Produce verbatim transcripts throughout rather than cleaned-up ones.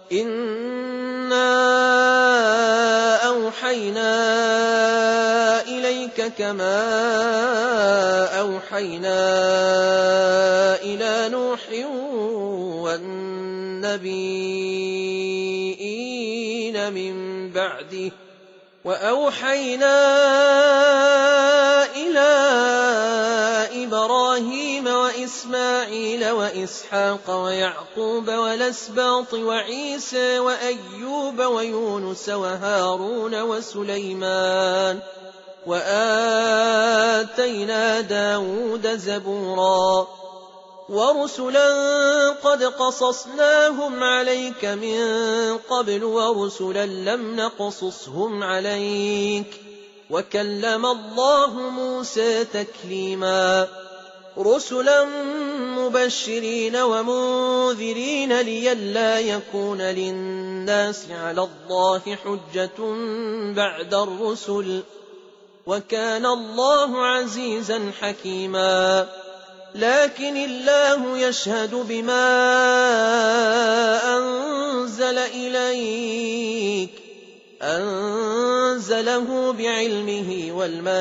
إِنَّا أَوْحَيْنَا إِلَيْكَ كَمَا أَوْحَيْنَا إِلَىٰ نُوحٍ وَالنَّبِيِّينَ مِن بَعْدِهِ وَأَوْحَيْنَا إِلَىٰ إِبْرَاهِيمَ وَإِسْمَاعِيلَ وَإِسْحَاقَ وَيَعْقُوبَ وَالْأَسْبَاطِ وَعِيسَىٰ وَأَيُّوبَ وَيُونُسَ وَهَارُونَ وَسُلَيْمَانَ وَآتَيْنَا دَاوُودَ زَبُورًا وَرُسُلًا قَدْ قَصَصْنَاهُمْ عَلَيْكَ مِن قَبْلُ وَرُسُلًا لَّمْ نَقْصُصْهُمْ عَلَيْكَ ۚ وَكَلَّمَ اللَّهُ مُوسَىٰ تَكْلِيمًا رُسُلًا مُّبَشِّرِينَ وَمُنذِرِينَ لِئَلَّا يَكُونَ لِلنَّاسِ عَلَى اللَّهِ حُجَّةٌ بَعْدَ الرُّسُلِ ۚ وَكَانَ اللَّهُ عَزِيزًا حَكِيمًا لكن الله يشهد بما أنزل إليك أنزله بعلمه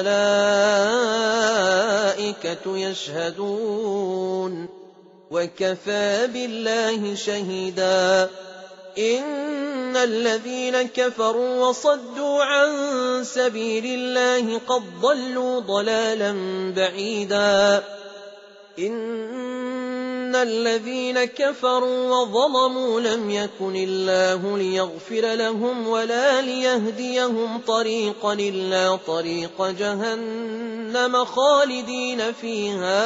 والملائكة يشهدون وكفى بالله شهيدا إن الذين كفروا وصدوا عن سبيل الله قد ضلوا ضلالا بعيدا إن الذين كفروا وظلموا لم يكن الله ليغفر لهم ولا ليهديهم طريقا إلا طريق جهنم خالدين فيها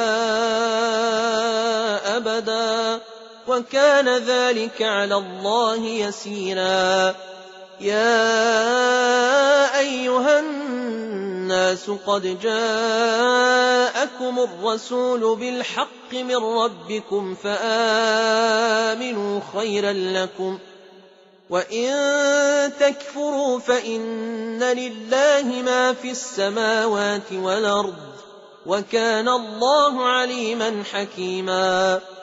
أبدا وكان ذلك على الله يسيرا يا أيها الناس قد جاءكم الرسول بالحق من ربكم فآمنوا خيرا لكم وإن تكفروا فإن لله ما في السماوات والأرض وكان الله عليما حكيما